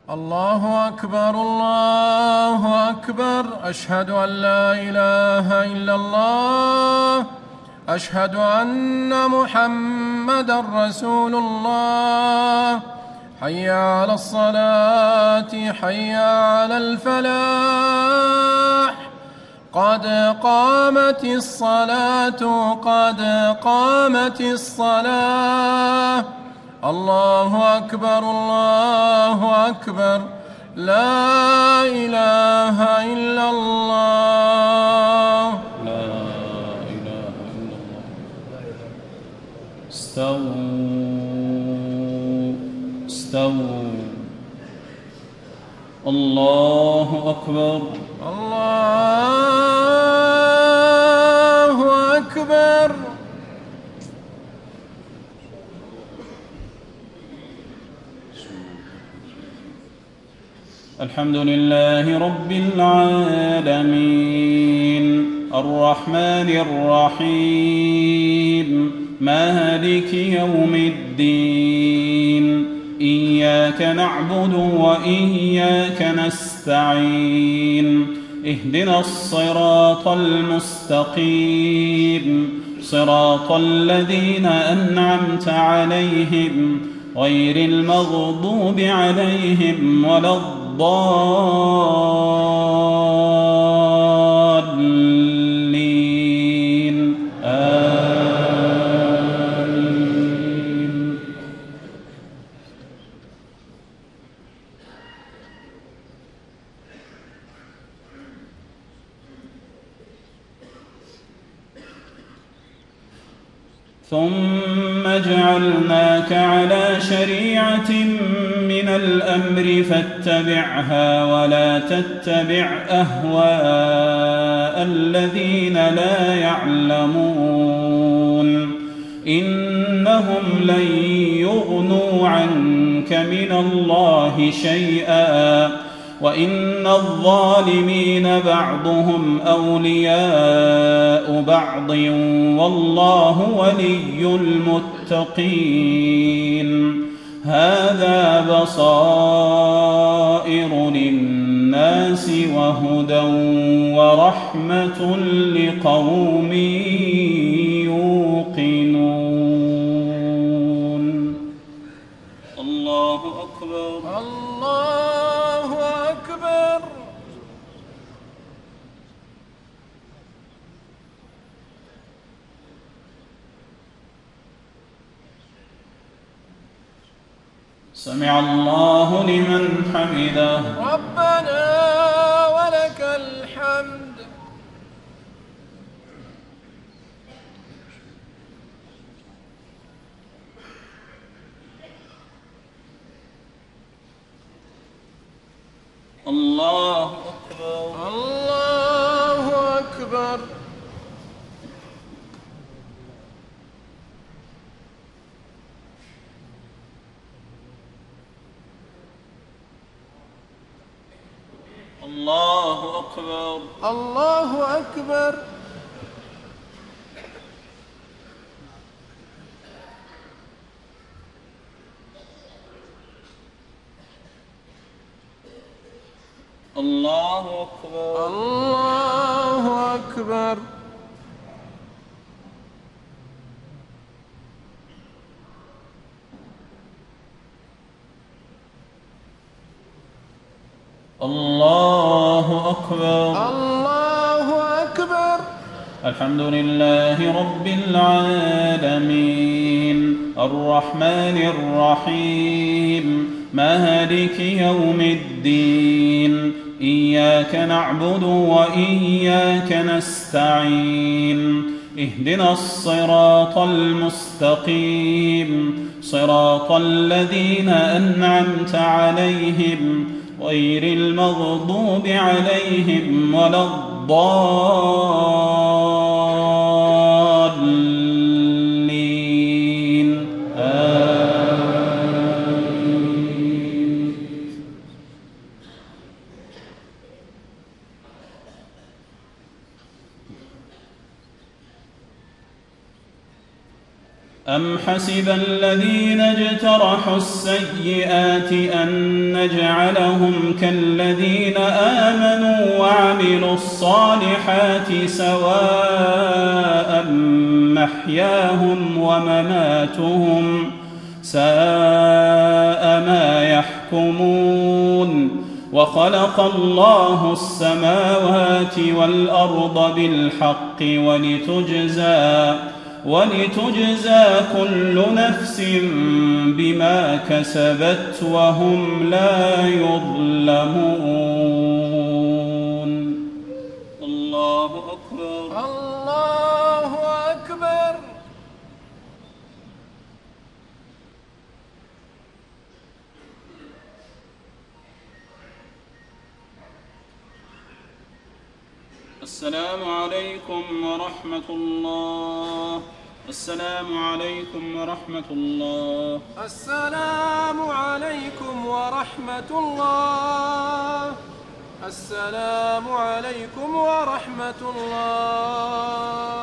الله أكبر الله أكبر. أشهد أن لا إله إلا الله. أشهد أن محمدًا رسول الله. حي على الصلاة حي على الفلاح. قد قامت الصلاة قد قامت الصلاة. الله أكبر الله أكبر. لا إله إلا الله. لا إله إلا الله. استووا. الله أكبر الله أكبر. الحمد لله رب العالمين الرحمن الرحيم مالك يوم الدين إياك نعبد وإياك نستعين اهدنا الصراط المستقيم صراط الذين أنعمت عليهم غير المغضوب عليهم ولا الضالين آمين. ثم جعلناك على شريعة من الأمر فاتبعها ولا تتبع أهواء الذين لا يعلمون إنهم لن يغنوا عنك من الله شيئا وإن الظالمين بعضهم أولياء بعض والله ولي المتقين. هذا بصائر للناس وهدى ورحمة لقوم يوقنون. الله أكبر الله أكبر. سمع الله لمن حمده. ربنا ولك الحمد. الله أكبر الله أكبر. الله أكبر الله أكبر. الله أكبر الله أكبر. الله أكبر الله أكبر. الحمد لله رب العالمين الرحمن الرحيم مالك يوم الدين إياك نعبد وإياك نستعين اهدنا الصراط المستقيم صراط الذين أنعمت عليهم غير المغضوب عليهم ولا الضالين آمين. أم حسب الذين اجترحوا السيئات أن نجعلهم كالذين آمنوا وعملوا الصالحات سواء محياهم ومماتهم ساء ما يحكمون وخلق الله السماوات والأرض بالحق ولتجزى كل نفس بما كسبت وهم لا يظلمون. الله أكبر. الله أكبر. السلام عليكم ورحمة الله. السلام عليكم ورحمة الله. السلام عليكم ورحمة الله. السلام عليكم ورحمة الله.